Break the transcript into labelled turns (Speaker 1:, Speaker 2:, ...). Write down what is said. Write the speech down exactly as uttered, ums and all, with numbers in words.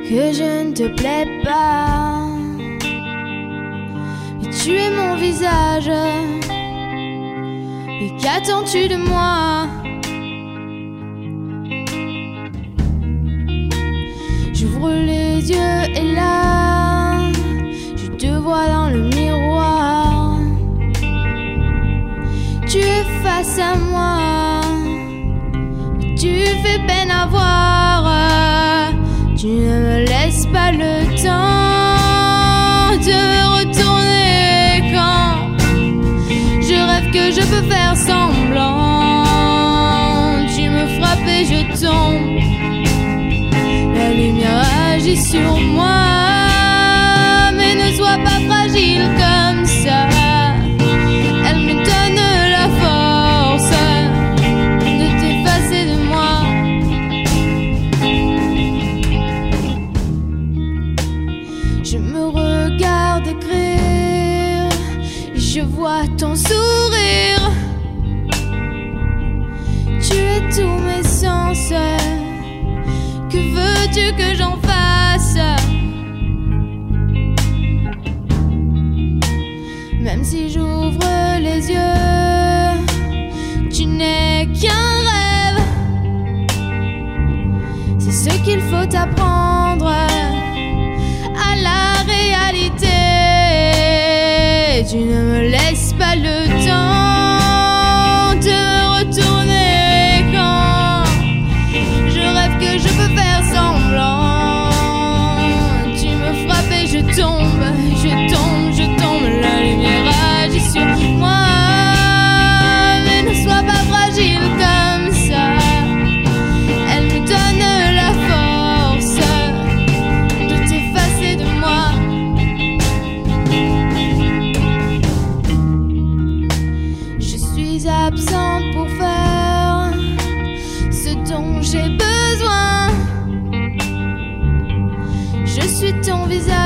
Speaker 1: que je ne te plais pas. Mais tu es mon visage, et qu'attends-tu de moi? J'ouvre les yeux et là, je te vois dans le miroir. Tu es face à moi, mais tu fais peine à voir. Tu ne me laisses pas le temps de retourner quand je rêve que je peux faire semblant. Tu me frappes et je tombe. La lumière agit sur moi, mais ne sois pas fragile comme ça. Elle me donne la force de t'effacer de moi. Je me regarde écrire, je vois ton sourire. Tu es tous mes sens. Que veux-tu que j'en fasse? Même si j'ouvre les yeux, tu n'es qu'un rêve. C'est ce qu'il faut apprendre à la réalité. Tu ne me laisses pas le temps de retourner quand je rêve que je peux faire semblant. Tu me frappes et je tombe, je tombe, je tombe. La lumière agit sur moi, mais ne sois pas fragile comme ça. Elle me donne la force de t'effacer de moi. Je suis absente pour faire ce dont j'ai besoin. Je suis ton visage,